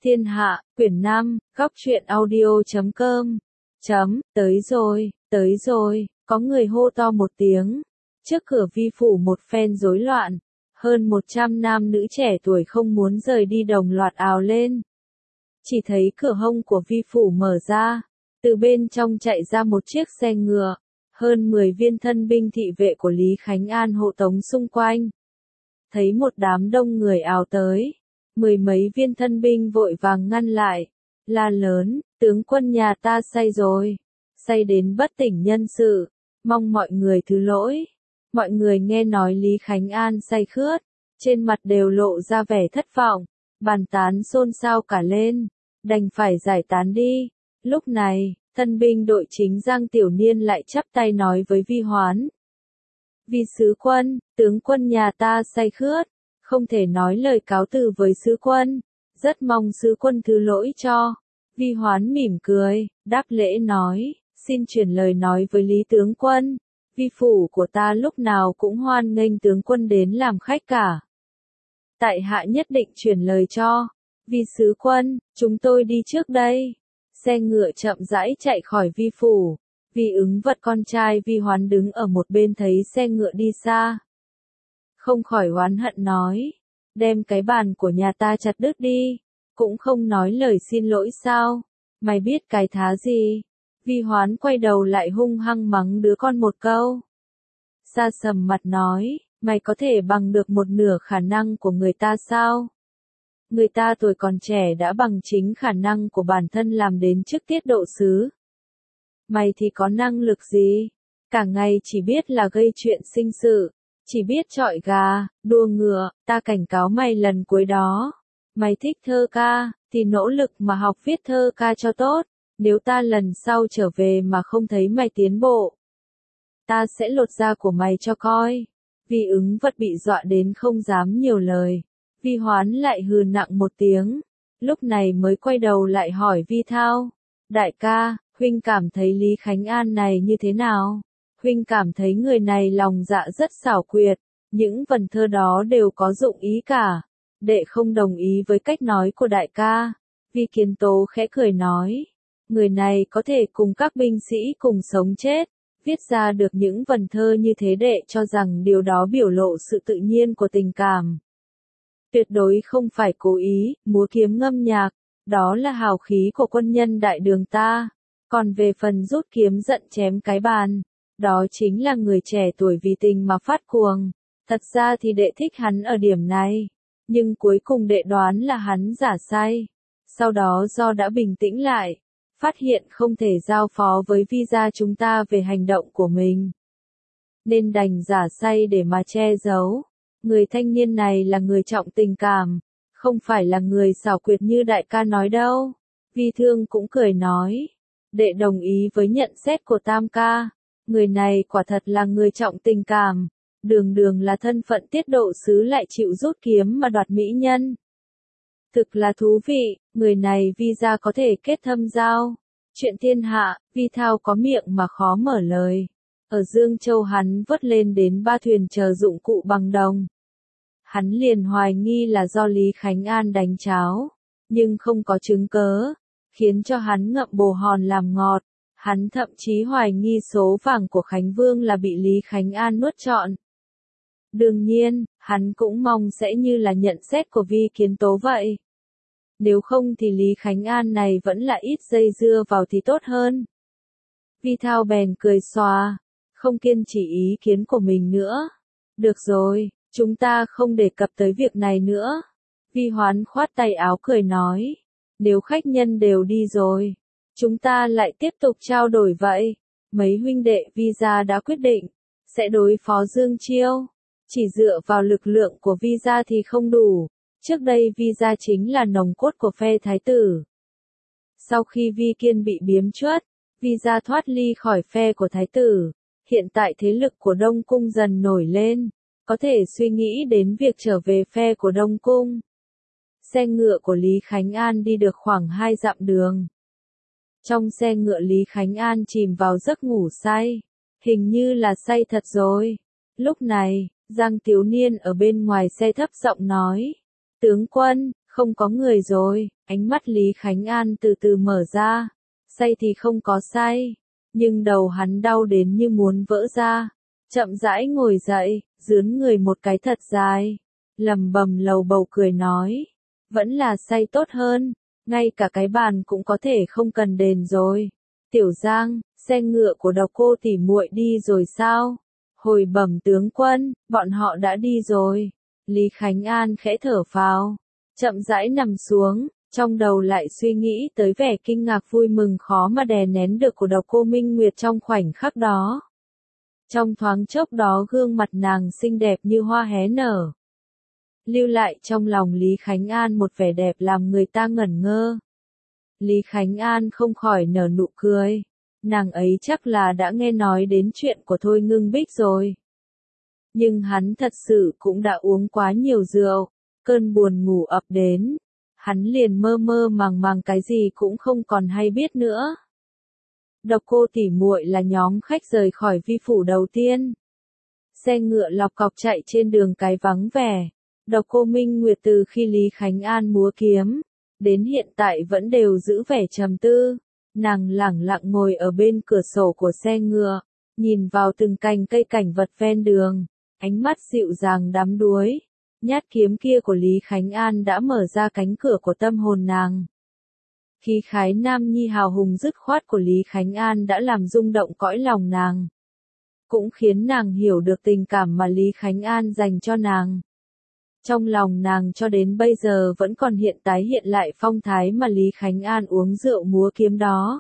Thiên Hạ, quyển 5, góc truyện audio.com. Tới rồi, có người hô to một tiếng. Trước cửa vi phủ một phen rối loạn, hơn 100 nam nữ trẻ tuổi không muốn rời đi đồng loạt ào lên. Chỉ thấy cửa hông của vi phủ mở ra, từ bên trong chạy ra một chiếc xe ngựa, hơn 10 viên thân binh thị vệ của Lý Khánh An hộ tống xung quanh. Thấy một đám đông người ào tới, mười mấy viên thân binh vội vàng ngăn lại, la lớn, tướng quân nhà ta say rồi, say đến bất tỉnh nhân sự, mong mọi người thứ lỗi. Mọi người nghe nói Lý Khánh An say khướt, trên mặt đều lộ ra vẻ thất vọng, bàn tán xôn xao cả lên, đành phải giải tán đi. Lúc này, thân binh đội chính Giang Tiểu Niên lại chắp tay nói với Vi Hoán. Vi sứ quân, tướng quân nhà ta say khướt, không thể nói lời cáo từ với sứ quân, rất mong sứ quân thứ lỗi cho. Vi Hoán mỉm cười, đáp lễ nói, xin chuyển lời nói với Lý tướng quân, vi phủ của ta lúc nào cũng hoan nghênh tướng quân đến làm khách cả. Tại hạ nhất định chuyển lời cho. Vi sứ quân, chúng tôi đi trước đây. Xe ngựa chậm rãi chạy khỏi vi phủ. Vi Ứng Vật con trai Vi Hoán đứng ở một bên thấy xe ngựa đi xa, không khỏi oán hận nói, đem cái bàn của nhà ta chặt đứt đi, cũng không nói lời xin lỗi sao, mày biết cái thá gì. Vi Hoán quay đầu lại hung hăng mắng đứa con một câu. Sa sầm mặt nói, mày có thể bằng được một nửa khả năng của người ta sao? Người ta tuổi còn trẻ đã bằng chính khả năng của bản thân làm đến chức tiết độ sứ. Mày thì có năng lực gì? Cả ngày chỉ biết là gây chuyện sinh sự, chỉ biết chọi gà, đua ngựa, ta cảnh cáo mày lần cuối đó. Mày thích thơ ca, thì nỗ lực mà học viết thơ ca cho tốt, nếu ta lần sau trở về mà không thấy mày tiến bộ, ta sẽ lột da của mày cho coi. Vi Ứng Vật bị dọa đến không dám nhiều lời, Vi Hoán lại hừ nặng một tiếng, lúc này mới quay đầu lại hỏi Vi Thao, đại ca, huynh cảm thấy Lý Khánh An này như thế nào? Huynh cảm thấy người này lòng dạ rất xảo quyệt, những vần thơ đó đều có dụng ý cả. Đệ không đồng ý với cách nói của đại ca. Vi Kiến Tố khẽ cười nói, người này có thể cùng các binh sĩ cùng sống chết, viết ra được những vần thơ như thế đệ cho rằng điều đó biểu lộ sự tự nhiên của tình cảm. Tuyệt đối không phải cố ý, múa kiếm ngâm nhạc, đó là hào khí của quân nhân đại đường ta. Còn về phần rút kiếm giận chém cái bàn, đó chính là người trẻ tuổi vì tình mà phát cuồng. Thật ra thì đệ thích hắn ở điểm này, nhưng cuối cùng đệ đoán là hắn giả say. Sau đó do đã bình tĩnh lại, phát hiện không thể giao phó với Vi gia chúng ta về hành động của mình, nên đành giả say để mà che giấu. Người thanh niên này là người trọng tình cảm, không phải là người xảo quyệt như đại ca nói đâu. Vi Thương cũng cười nói, đệ đồng ý với nhận xét của Tam ca, người này quả thật là người trọng tình cảm, đường đường là thân phận tiết độ sứ lại chịu rút kiếm mà đoạt mỹ nhân. Thực là thú vị, người này Vi gia có thể kết thâm giao. Chuyện thiên hạ, Vi Thao có miệng mà khó mở lời. Ở Dương Châu hắn vớt lên đến 3 thuyền chờ dụng cụ bằng đồng. Hắn liền hoài nghi là do Lý Khánh An đánh cháo, nhưng không có chứng cớ, khiến cho hắn ngậm bồ hòn làm ngọt. Hắn thậm chí hoài nghi số vàng của Khánh Vương là bị Lý Khánh An nuốt trọn. Đương nhiên, hắn cũng mong sẽ như là nhận xét của Vi Kiến Tố vậy. Nếu không thì Lý Khánh An này vẫn là ít dây dưa vào thì tốt hơn. Vi Thao bèn cười xòa, không kiên trì ý kiến của mình nữa. Được rồi, chúng ta không đề cập tới việc này nữa. Vi Hoán khoát tay áo cười nói, nếu khách nhân đều đi rồi, chúng ta lại tiếp tục trao đổi vậy. Mấy huynh đệ Vi gia đã quyết định, sẽ đối phó Dương Chiêu. Chỉ dựa vào lực lượng của Vi gia thì không đủ. Trước đây Vi gia chính là nòng cốt của phe thái tử. Sau khi Vi Kiên bị biếm truất, Vi gia thoát ly khỏi phe của thái tử. Hiện tại thế lực của Đông Cung dần nổi lên, có thể suy nghĩ đến việc trở về phe của Đông Cung. Xe ngựa của Lý Khánh An đi được khoảng 2 dặm đường. Trong xe ngựa Lý Khánh An chìm vào giấc ngủ say, hình như là say thật rồi. Lúc này, Giang Tiểu Niên ở bên ngoài xe thấp giọng nói, tướng quân, Không có người rồi, ánh mắt Lý Khánh An từ từ mở ra. Say thì không có say, nhưng đầu hắn đau đến như muốn vỡ ra. Chậm rãi ngồi dậy, dướn người một cái thật dài. Lầm bầm lầu bầu cười nói. Vẫn là say tốt hơn, ngay cả cái bàn cũng có thể không cần đền rồi. Tiểu Giang, xe ngựa của Độc Cô tỷ muội đi rồi sao? Hồi bẩm tướng quân, bọn họ đã đi rồi. Lý Khánh An khẽ thở phào, chậm rãi nằm xuống, trong đầu lại suy nghĩ tới vẻ kinh ngạc vui mừng khó mà đè nén được của Độc Cô Minh Nguyệt trong khoảnh khắc đó. Trong thoáng chốc đó gương mặt nàng xinh đẹp như hoa hé nở. Lưu lại trong lòng Lý Khánh An một vẻ đẹp làm người ta ngẩn ngơ. Lý Khánh An không khỏi nở nụ cười. Nàng ấy chắc là đã nghe nói đến chuyện của Thôi Ngưng Bích rồi. Nhưng hắn thật sự cũng đã uống quá nhiều rượu, cơn buồn ngủ ập đến. Hắn liền mơ mơ màng màng cái gì cũng không còn hay biết nữa. Độc Cô tỷ muội là nhóm khách rời khỏi vi phủ đầu tiên. Xe ngựa lọc cọc chạy trên đường cái vắng vẻ. Độc Cô Minh Nguyệt từ khi Lý Khánh An múa kiếm, đến hiện tại vẫn đều giữ vẻ trầm tư. Nàng lẳng lặng ngồi ở bên cửa sổ của xe ngựa, nhìn vào từng cành cây cảnh vật ven đường, ánh mắt dịu dàng đắm đuối. Nhát kiếm kia của Lý Khánh An đã mở ra cánh cửa của tâm hồn nàng. Khí khái nam nhi hào hùng dứt khoát của Lý Khánh An đã làm rung động cõi lòng nàng. Cũng khiến nàng hiểu được tình cảm mà Lý Khánh An dành cho nàng. Trong lòng nàng cho đến bây giờ vẫn còn hiện tái hiện lại phong thái mà Lý Khánh An uống rượu múa kiếm đó.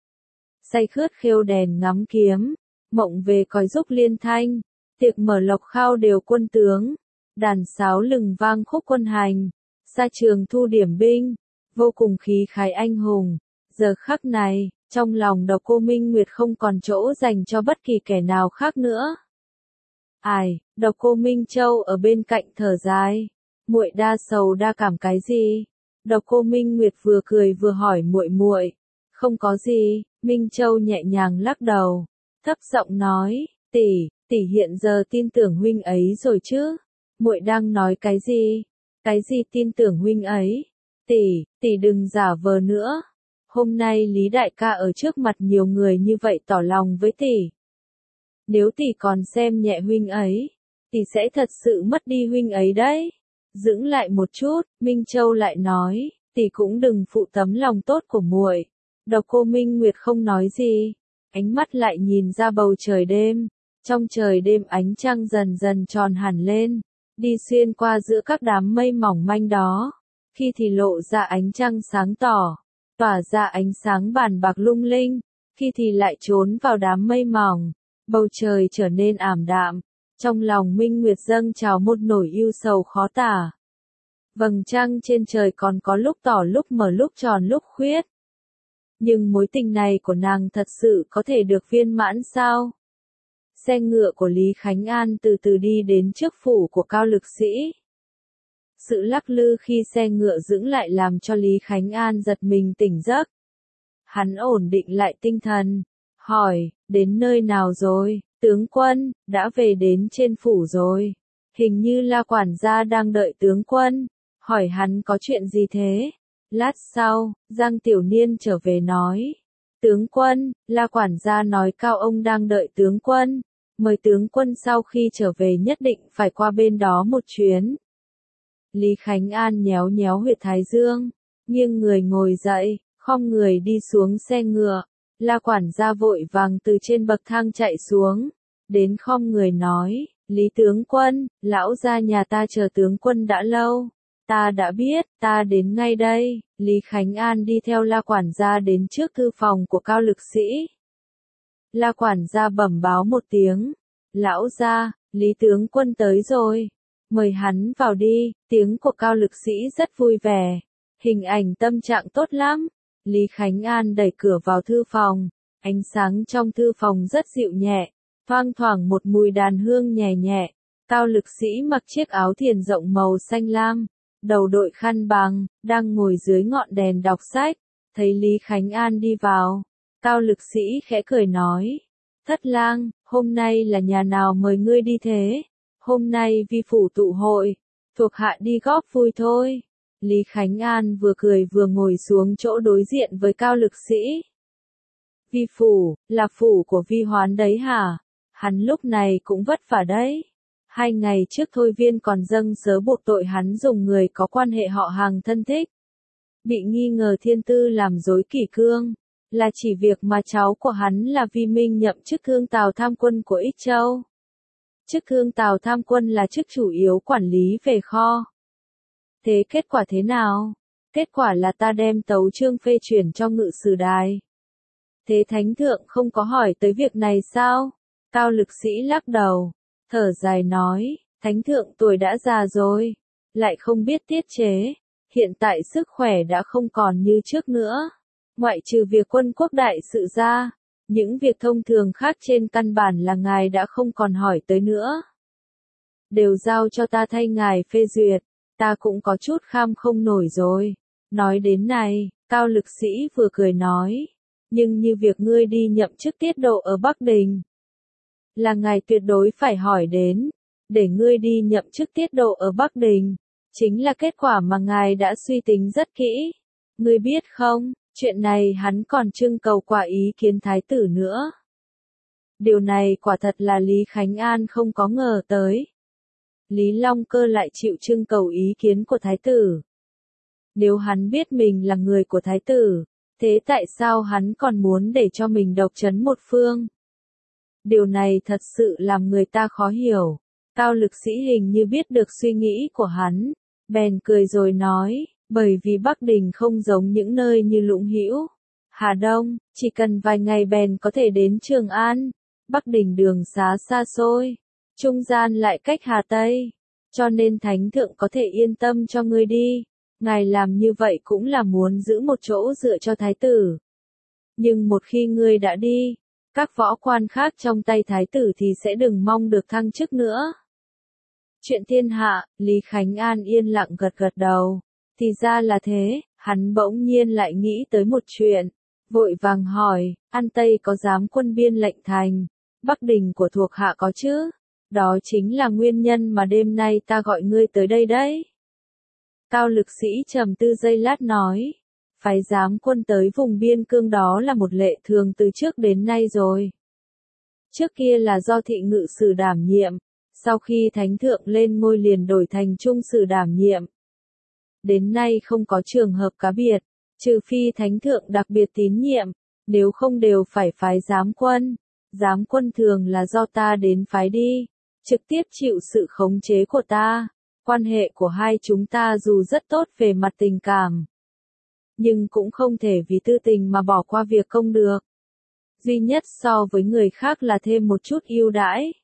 Say khướt khêu đèn ngắm kiếm, mộng về còi rúc liên thanh, tiệc mở lộc khao đều quân tướng, đàn sáo lừng vang khúc quân hành, xa trường thu điểm binh, vô cùng khí khái anh hùng. Giờ khắc này, trong lòng Độc Cô Minh Nguyệt không còn chỗ dành cho bất kỳ kẻ nào khác nữa. Ai, Độc Cô Minh Châu ở bên cạnh thở dài, muội đa sầu đa cảm cái gì? Độc Cô Minh Nguyệt vừa cười vừa hỏi muội muội. Không có gì, Minh Châu nhẹ nhàng lắc đầu, thấp giọng nói, tỷ hiện giờ tin tưởng huynh ấy rồi chứ? Muội đang nói cái gì? Cái gì tin tưởng huynh ấy? Tỷ đừng giả vờ nữa. Hôm nay Lý đại ca ở trước mặt nhiều người như vậy tỏ lòng với tỷ. Nếu tỷ còn xem nhẹ huynh ấy, tỷ sẽ thật sự mất đi huynh ấy đấy. Dưỡng lại một chút, Minh Châu lại nói, tỷ cũng đừng phụ tấm lòng tốt của muội. Độc Cô Minh Nguyệt không nói gì, ánh mắt lại nhìn ra bầu trời đêm. Trong trời đêm ánh trăng dần dần tròn hẳn lên, đi xuyên qua giữa các đám mây mỏng manh đó. Khi thì lộ ra ánh trăng sáng tỏ, tỏa ra ánh sáng bàn bạc lung linh, khi thì lại trốn vào đám mây mỏng. Bầu trời trở nên ảm đạm, trong lòng Minh Nguyệt dâng trào một nỗi ưu sầu khó tả. Vầng trăng trên trời còn có lúc tỏ lúc mờ lúc tròn lúc khuyết. Nhưng mối tình này của nàng thật sự có thể được viên mãn sao? Xe ngựa của Lý Khánh An từ từ đi đến trước phủ của Cao Lực Sĩ. Sự lắc lư khi xe ngựa dững lại làm cho Lý Khánh An giật mình tỉnh giấc. Hắn ổn định lại tinh thần, hỏi, đến nơi nào rồi, tướng quân, đã về đến trên phủ rồi. Hình như La quản gia đang đợi tướng quân, hỏi hắn có chuyện gì thế. Lát sau, Giang Tiểu Niên trở về nói, tướng quân, La quản gia nói Cao ông đang đợi tướng quân, mời tướng quân sau khi trở về nhất định phải qua bên đó một chuyến. Lý Khánh An nhéo nhéo huyệt thái dương, nghiêng người ngồi dậy, khom người đi xuống xe ngựa. La quản gia vội vàng từ trên bậc thang chạy xuống, đến khom người nói, Lý tướng quân, lão gia nhà ta chờ tướng quân đã lâu. Ta đã biết, ta đến ngay đây. Lý Khánh An đi theo La quản gia đến trước thư phòng của Cao Lực Sĩ. La quản gia bẩm báo một tiếng, lão gia, Lý tướng quân tới rồi, mời hắn vào đi. Tiếng của Cao Lực Sĩ rất vui vẻ, hình ảnh tâm trạng tốt lắm. Lý Khánh An đẩy cửa vào thư phòng, ánh sáng trong thư phòng rất dịu nhẹ, thoang thoảng một mùi đàn hương nhẹ nhẹ. Cao Lực Sĩ mặc chiếc áo thiền rộng màu xanh lam, đầu đội khăn bằng, đang ngồi dưới ngọn đèn đọc sách. Thấy Lý Khánh An đi vào, Cao Lực Sĩ khẽ cười nói, Thất lang, hôm nay là nhà nào mời ngươi đi thế? Hôm nay vi phủ tụ hội, thuộc hạ đi góp vui thôi. Lý Khánh An vừa cười vừa ngồi xuống chỗ đối diện với Cao Lực Sĩ. Vi phủ, là phủ của Vi Hoán đấy hả? Hắn lúc này cũng vất vả đấy. 2 ngày trước Thôi Viên còn dâng sớ buộc tội hắn dùng người có quan hệ họ hàng thân thích. Bị nghi ngờ thiên tư làm rối kỷ cương. Là chỉ việc mà cháu của hắn là Vi Minh nhậm chức Thương Tào Tham Quân của Ích Châu. Chức Thương Tào Tham Quân là chức chủ yếu quản lý về kho. Thế kết quả thế nào? Kết quả là ta đem tấu chương phê chuyển cho Ngự Sử Đài. Thế Thánh Thượng không có hỏi tới việc này sao? Cao Lực Sĩ lắc đầu, thở dài nói, Thánh Thượng tuổi đã già rồi, lại không biết tiết chế, hiện tại sức khỏe đã không còn như trước nữa. Ngoại trừ việc quân quốc đại sự ra, những việc thông thường khác trên căn bản là ngài đã không còn hỏi tới nữa. Đều giao cho ta thay ngài phê duyệt, ta cũng có chút kham không nổi rồi. Nói đến này, Cao Lực Sĩ vừa cười nói, nhưng như việc ngươi đi nhậm chức tiết độ ở Bắc Đình, là ngài tuyệt đối phải hỏi đến, để ngươi đi nhậm chức tiết độ ở Bắc Đình, chính là kết quả mà ngài đã suy tính rất kỹ. Ngươi biết không, chuyện này hắn còn trưng cầu qua ý kiến thái tử nữa. Điều này quả thật là Lý Khánh An không có ngờ tới. Lý Long Cơ lại chịu trưng cầu ý kiến của thái tử. Nếu hắn biết mình là người của thái tử, thế tại sao hắn còn muốn để cho mình độc chấn một phương? Điều này thật sự làm người ta khó hiểu. Cao Lực Sĩ hình như biết được suy nghĩ của hắn, bèn cười rồi nói, bởi vì Bắc Đình không giống những nơi như Lũng Hữu, Hà Đông, chỉ cần vài ngày bèn có thể đến Trường An. Bắc Đình đường xá xa xôi, trung gian lại cách Hà Tây, cho nên Thánh Thượng có thể yên tâm cho ngươi đi. Ngài làm như vậy cũng là muốn giữ một chỗ dựa cho thái tử. Nhưng một khi ngươi đã đi, các võ quan khác trong tay thái tử thì sẽ đừng mong được thăng chức nữa. Chuyện thiên hạ, Lý Khánh An yên lặng gật gật đầu. Thì ra là thế, hắn bỗng nhiên lại nghĩ tới một chuyện. Vội vàng hỏi, An Tây có giám quân biên lệnh thành, Bắc Đình của thuộc hạ có chứ? Đó chính là nguyên nhân mà đêm nay ta gọi ngươi tới đây đấy. Cao Lực Sĩ trầm tư giây lát nói, phái giám quân tới vùng biên cương đó là một lệ thường từ trước đến nay rồi. Trước kia là do thị ngự sử đảm nhiệm, sau khi Thánh Thượng lên ngôi liền đổi thành trung sử đảm nhiệm. Đến nay không có trường hợp cá biệt, trừ phi Thánh Thượng đặc biệt tín nhiệm, nếu không đều phải phái giám quân. Giám quân thường là do ta đến phái đi, trực tiếp chịu sự khống chế của ta. Quan hệ của hai chúng ta dù rất tốt về mặt tình cảm, nhưng cũng không thể vì tư tình mà bỏ qua việc công được. Duy nhất so với người khác là thêm một chút ưu đãi.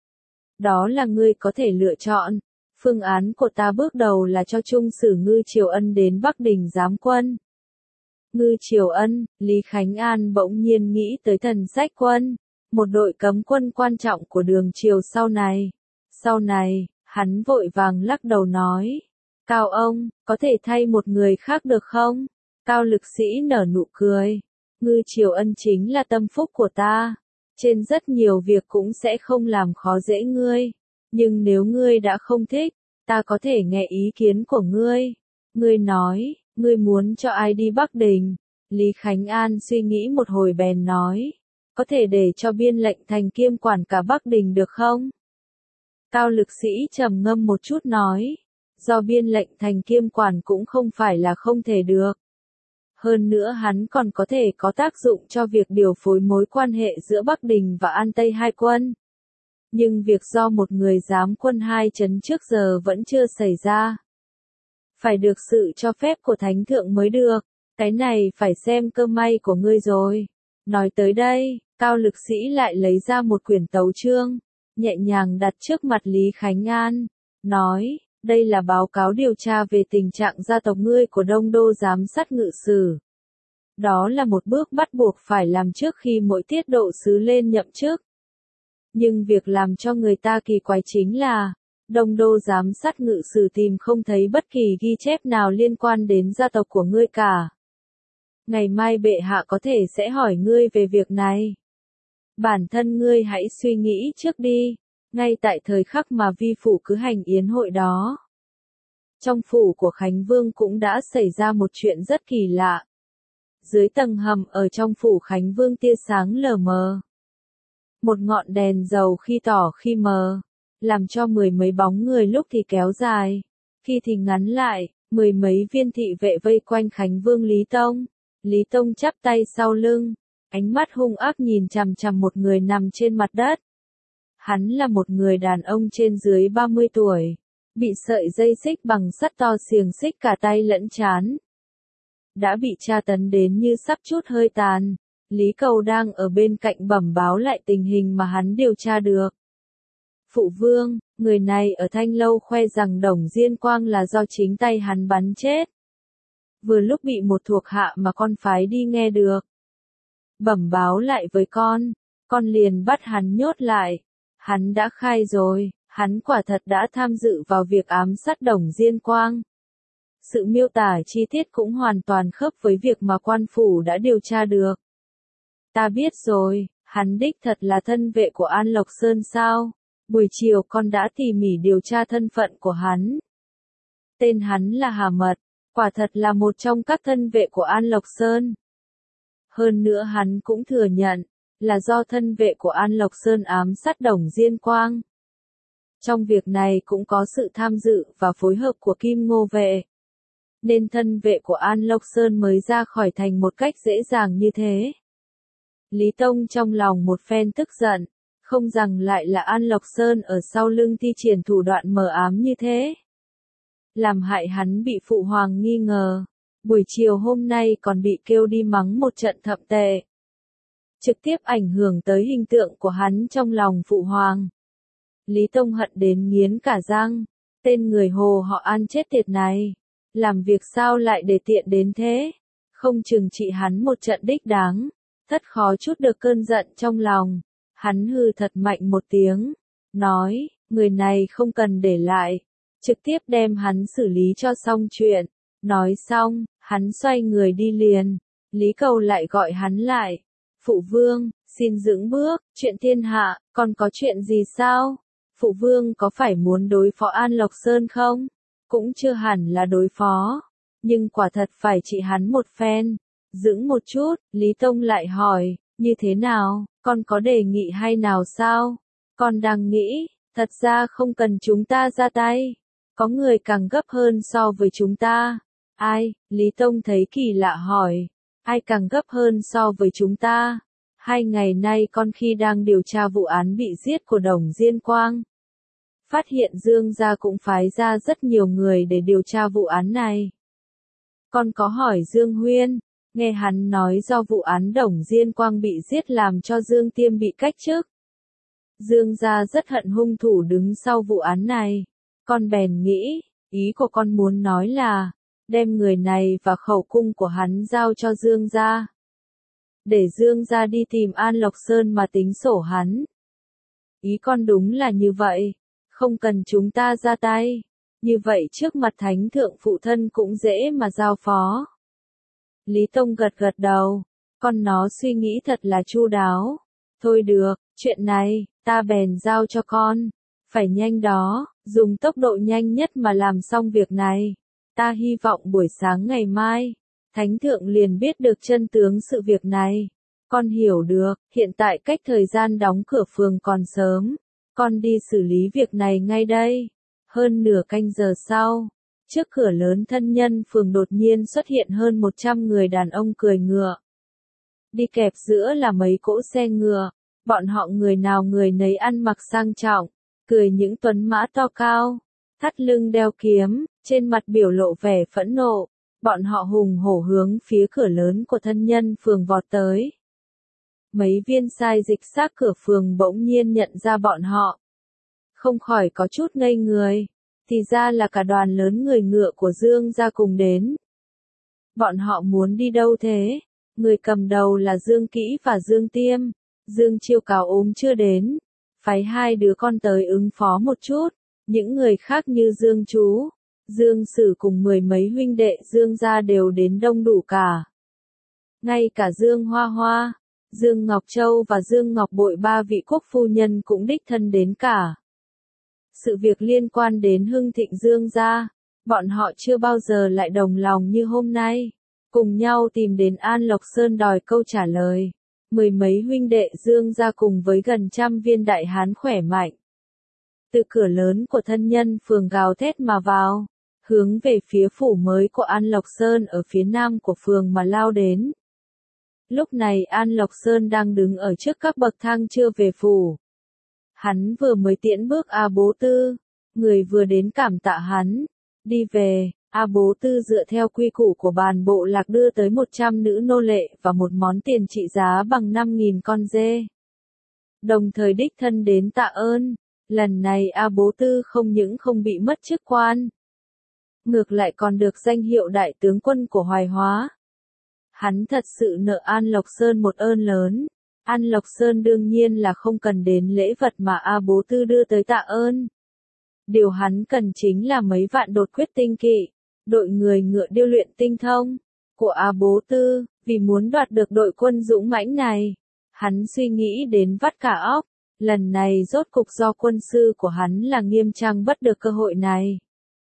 Đó là ngươi có thể lựa chọn. Phương án của ta bước đầu là cho trung sử Ngư Triều Ân đến Bắc Đình giám quân. Ngư Triều Ân, Lý Khánh An bỗng nhiên nghĩ tới Thần Sách Quân, một đội cấm quân quan trọng của Đường Triều sau này. Sau này, hắn vội vàng lắc đầu nói, Cao ông, có thể thay một người khác được không? Cao Lực Sĩ nở nụ cười, Ngư Triều Ân chính là tâm phúc của ta, trên rất nhiều việc cũng sẽ không làm khó dễ ngươi, nhưng nếu ngươi đã không thích, ta có thể nghe ý kiến của ngươi. Ngươi nói, ngươi muốn cho ai đi Bắc Đình? Lý Khánh An suy nghĩ một hồi bèn nói, có thể để cho biên lệnh thành kiêm quản cả Bắc Đình được không? Cao Lực Sĩ trầm ngâm một chút nói, do biên lệnh thành kiêm quản cũng không phải là không thể được. Hơn nữa hắn còn có thể có tác dụng cho việc điều phối mối quan hệ giữa Bắc Đình và An Tây hai quân. Nhưng việc do một người giám quân hai trấn trước giờ vẫn chưa xảy ra. Phải được sự cho phép của Thánh Thượng mới được, cái này phải xem cơ may của ngươi rồi. Nói tới đây, Cao Lực Sĩ lại lấy ra một quyển tấu chương, nhẹ nhàng đặt trước mặt Lý Khánh An, nói, đây là báo cáo điều tra về tình trạng gia tộc ngươi của Đông Đô giám sát ngự sử. Đó là một bước bắt buộc phải làm trước khi mỗi tiết độ sứ lên nhậm chức. Nhưng việc làm cho người ta kỳ quái chính là, Đông Đô giám sát ngự sử tìm không thấy bất kỳ ghi chép nào liên quan đến gia tộc của ngươi cả. Ngày mai bệ hạ có thể sẽ hỏi ngươi về việc này. Bản thân ngươi hãy suy nghĩ trước đi, ngay tại thời khắc mà vi phủ cứ hành yến hội đó. Trong phủ của Khánh Vương cũng đã xảy ra một chuyện rất kỳ lạ. Dưới tầng hầm ở trong phủ Khánh Vương tia sáng lờ mờ. Một ngọn đèn dầu khi tỏ khi mờ, làm cho mười mấy bóng người lúc thì kéo dài, khi thì ngắn lại, mười mấy viên thị vệ vây quanh Khánh Vương Lý Tông. Lý Tông chắp tay sau lưng, ánh mắt hung ác nhìn chằm chằm một người nằm trên mặt đất. Hắn là một người đàn ông trên dưới 30 tuổi, bị sợi dây xích bằng sắt to xiềng xích cả tay lẫn trán. Đã bị tra tấn đến như sắp chút hơi tàn. Lý Cầu đang ở bên cạnh bẩm báo lại tình hình mà hắn điều tra được. Phụ vương, người này ở Thanh Lâu khoe rằng Đồng Diên Quang là do chính tay hắn bắn chết. Vừa lúc bị một thuộc hạ mà con phái đi nghe được. Bẩm báo lại với con liền bắt hắn nhốt lại. Hắn đã khai rồi, hắn quả thật đã tham dự vào việc ám sát Đồng Diên Quang. Sự miêu tả chi tiết cũng hoàn toàn khớp với việc mà quan phủ đã điều tra được. Ta biết rồi, hắn đích thật là thân vệ của An Lộc Sơn sao? Buổi chiều con đã tỉ mỉ điều tra thân phận của hắn. Tên hắn là Hà Mật, quả thật là một trong các thân vệ của An Lộc Sơn. Hơn nữa hắn cũng thừa nhận, là do thân vệ của An Lộc Sơn ám sát Đồng Diên Quang. Trong việc này cũng có sự tham dự và phối hợp của Kim Ngô Vệ. Nên thân vệ của An Lộc Sơn mới ra khỏi thành một cách dễ dàng như thế. Lý Tông trong lòng một phen tức giận, không rằng lại là An Lộc Sơn ở sau lưng thi triển thủ đoạn mờ ám như thế. Làm hại hắn bị phụ hoàng nghi ngờ, buổi chiều hôm nay còn bị kêu đi mắng một trận thậm tệ. Trực tiếp ảnh hưởng tới hình tượng của hắn trong lòng phụ hoàng. Lý Tông hận đến nghiến cả răng, tên người Hồ họ An chết tiệt này, làm việc sao lại để tiện đến thế, không trừng trị hắn một trận đích đáng. Thất khó chút được cơn giận trong lòng, hắn hừ thật mạnh một tiếng, nói, người này không cần để lại, trực tiếp đem hắn xử lý cho xong chuyện. Nói xong, hắn xoay người đi liền, Lý Cầu lại gọi hắn lại, phụ vương, xin dưỡng bước, chuyện thiên hạ, còn có chuyện gì sao? Phụ vương có phải muốn đối phó An Lộc Sơn không? Cũng chưa hẳn là đối phó, nhưng quả thật phải trị hắn một phen. Dưỡng một chút, Lý Tông lại hỏi, như thế nào, con có đề nghị hay nào sao? Con đang nghĩ, thật ra không cần chúng ta ra tay. Có người càng gấp hơn so với chúng ta. Ai? Lý Tông thấy kỳ lạ hỏi. Ai càng gấp hơn so với chúng ta? 2 ngày nay con khi đang điều tra vụ án bị giết của Đồng Diên Quang. Phát hiện Dương gia cũng phái ra rất nhiều người để điều tra vụ án này. Con có hỏi Dương Huyên. Nghe hắn nói do vụ án Đồng Diên Quang bị giết làm cho Dương Tiêm bị cách chức. Dương gia rất hận hung thủ đứng sau vụ án này. Con bèn nghĩ, ý của con muốn nói là, đem người này và khẩu cung của hắn giao cho Dương gia. Để Dương gia đi tìm An Lộc Sơn mà tính sổ hắn. Ý con đúng là như vậy, không cần chúng ta ra tay. Như vậy trước mặt thánh thượng phụ thân cũng dễ mà giao phó. Lý Tông gật gật đầu, con nó suy nghĩ thật là chu đáo. Thôi được, chuyện này, ta bèn giao cho con. Phải nhanh đó, dùng tốc độ nhanh nhất mà làm xong việc này. Ta hy vọng buổi sáng ngày mai, Thánh Thượng liền biết được chân tướng sự việc này. Con hiểu được, hiện tại cách thời gian đóng cửa phường còn sớm. Con đi xử lý việc này ngay đây. Hơn nửa canh giờ sau. Trước cửa lớn thân nhân phường đột nhiên xuất hiện hơn 100 người đàn ông cười ngựa. Đi kẹp giữa là mấy cỗ xe ngựa, bọn họ người nào người nấy ăn mặc sang trọng, cười những tuấn mã to cao, thắt lưng đeo kiếm, trên mặt biểu lộ vẻ phẫn nộ, bọn họ hùng hổ hướng phía cửa lớn của thân nhân phường vọt tới. Mấy viên sai dịch xác cửa phường bỗng nhiên nhận ra bọn họ. Không khỏi có chút ngây người. Thì ra là cả đoàn lớn người ngựa của Dương gia cùng đến. Bọn họ muốn đi đâu thế? Người cầm đầu là Dương Kỹ và Dương Tiêm. Dương Chiêu Cáo ốm chưa đến. Phái 2 đứa con tới ứng phó một chút. Những người khác như Dương Chú, Dương Sử cùng 10 mấy huynh đệ Dương gia đều đến đông đủ cả. Ngay cả Dương Hoa Hoa, Dương Ngọc Châu và Dương Ngọc Bội 3 vị quốc phu nhân cũng đích thân đến cả. Sự việc liên quan đến hưng thịnh Dương gia, Bọn họ chưa bao giờ lại đồng lòng như hôm nay, cùng nhau tìm đến An Lộc Sơn đòi câu trả lời. Mười mấy huynh đệ Dương gia cùng với gần 100 viên đại hán khỏe mạnh. Từ cửa lớn của thân nhân phường gào thét mà vào, hướng về phía phủ mới của An Lộc Sơn ở phía nam của phường mà lao đến. Lúc này An Lộc Sơn đang đứng ở trước các bậc thang chưa về phủ. Hắn vừa mới tiễn bước A Bố Tư, người vừa đến cảm tạ hắn. Đi về, A Bố Tư dựa theo quy củ của bàn bộ lạc đưa tới 100 nữ nô lệ và một món tiền trị giá bằng 5.000 con dê. Đồng thời đích thân đến tạ ơn, lần này A Bố Tư không những không bị mất chức quan, ngược lại còn được danh hiệu đại tướng quân của Hoài Hóa. Hắn thật sự nợ An Lộc Sơn một ơn lớn. An Lộc Sơn đương nhiên là không cần đến lễ vật mà A Bố Tư đưa tới tạ ơn. Điều hắn cần chính là mấy vạn đột quyết tinh kỵ, đội người ngựa điêu luyện tinh thông của A Bố Tư. Vì muốn đoạt được đội quân dũng mãnh này, hắn suy nghĩ đến vắt cả óc. Lần này rốt cục do quân sư của hắn là Nghiêm Trang bắt được cơ hội này,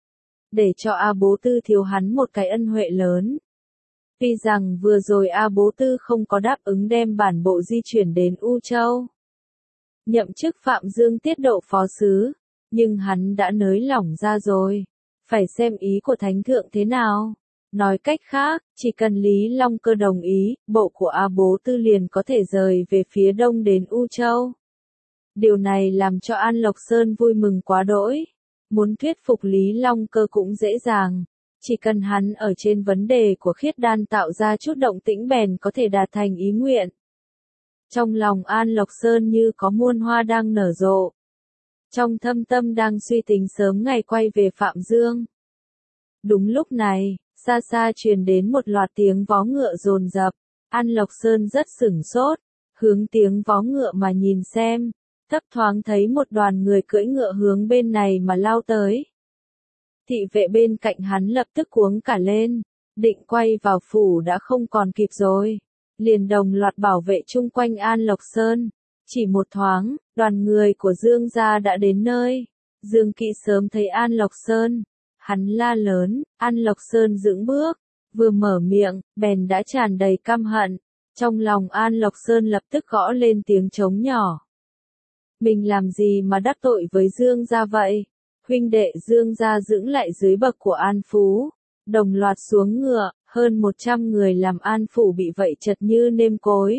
để cho A Bố Tư thiếu hắn một cái ân huệ lớn. Tuy rằng vừa rồi A Bố Tư không có đáp ứng đem bản bộ di chuyển đến U Châu, nhậm chức Phạm Dương tiết độ phó sứ, nhưng hắn đã nới lỏng ra rồi, phải xem ý của Thánh Thượng thế nào. Nói cách khác, chỉ cần Lý Long Cơ đồng ý, bộ của A Bố Tư liền có thể rời về phía đông đến U Châu. Điều này làm cho An Lộc Sơn vui mừng quá đỗi. Muốn thuyết phục Lý Long Cơ cũng dễ dàng. Chỉ cần hắn ở trên vấn đề của khiết đan tạo ra chút động tĩnh bèn có thể đạt thành ý nguyện. Trong lòng An Lộc Sơn như có muôn hoa đang nở rộ. Trong thâm tâm đang suy tính sớm ngày quay về Phạm Dương. Đúng lúc này, xa xa truyền đến một loạt tiếng vó ngựa dồn dập. An Lộc Sơn rất sửng sốt, hướng tiếng vó ngựa mà nhìn xem. Thấp thoáng thấy một đoàn người cưỡi ngựa hướng bên này mà lao tới. Thị vệ bên cạnh hắn lập tức cuống cả lên, định quay vào phủ đã không còn kịp rồi. Liền đồng loạt bảo vệ chung quanh An Lộc Sơn. Chỉ một thoáng, đoàn người của Dương gia đã đến nơi. Dương Kỵ sớm thấy An Lộc Sơn. Hắn la lớn, An Lộc Sơn dưỡng bước. Vừa mở miệng, bèn đã tràn đầy căm hận. Trong lòng An Lộc Sơn lập tức gõ lên tiếng trống nhỏ. Mình làm gì mà đắc tội với Dương gia vậy? Huynh đệ Dương gia dưỡng lại dưới bậc của An Phú. Đồng loạt xuống ngựa, hơn 100 người làm An Phủ bị vậy chật như nêm cối.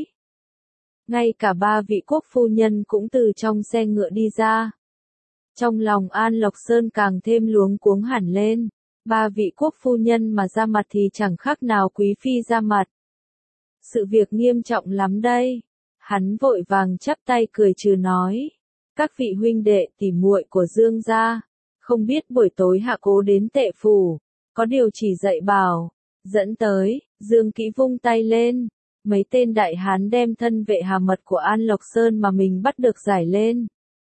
Ngay cả 3 vị quốc phu nhân cũng từ trong xe ngựa đi ra. Trong lòng An Lộc Sơn càng thêm luống cuống hẳn lên. 3 vị quốc phu nhân mà ra mặt thì chẳng khác nào quý phi ra mặt. Sự việc nghiêm trọng lắm đây. Hắn vội vàng chắp tay cười trừ nói. Các vị huynh đệ tỉ muội của Dương gia, không biết buổi tối hạ cố đến Tệ Phủ, có điều chỉ dạy bảo, dẫn tới, Dương Kỵ vung tay lên. Mấy tên đại hán đem thân vệ hà mật của An Lộc Sơn mà mình bắt được giải lên.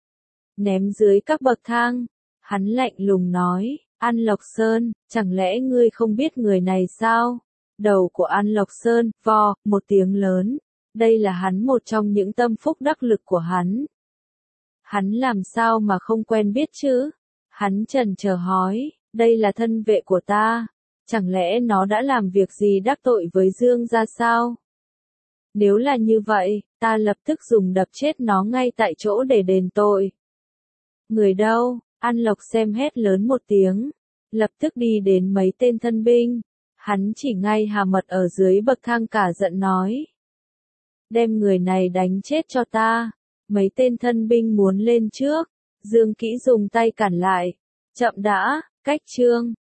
Ném dưới các bậc thang, hắn lạnh lùng nói, An Lộc Sơn, chẳng lẽ ngươi không biết người này sao? Đầu của An Lộc Sơn, vò, một tiếng lớn. Đây là hắn một trong những tâm phúc đắc lực của hắn. Hắn làm sao mà không quen biết chứ? Hắn chần chờ hỏi, đây là thân vệ của ta. Chẳng lẽ nó đã làm việc gì đắc tội với Dương gia sao? Nếu là như vậy, ta lập tức dùng đập chết nó ngay tại chỗ để đền tội. Người đâu? An Lộc xem hét lớn một tiếng. Lập tức đi đến mấy tên thân binh. Hắn chỉ ngay hà mật ở dưới bậc thang cả giận nói. Đem người này đánh chết cho ta. Mấy tên thân binh muốn lên trước. Dương Kỵ dùng tay cản lại. Chậm đã, cách chương.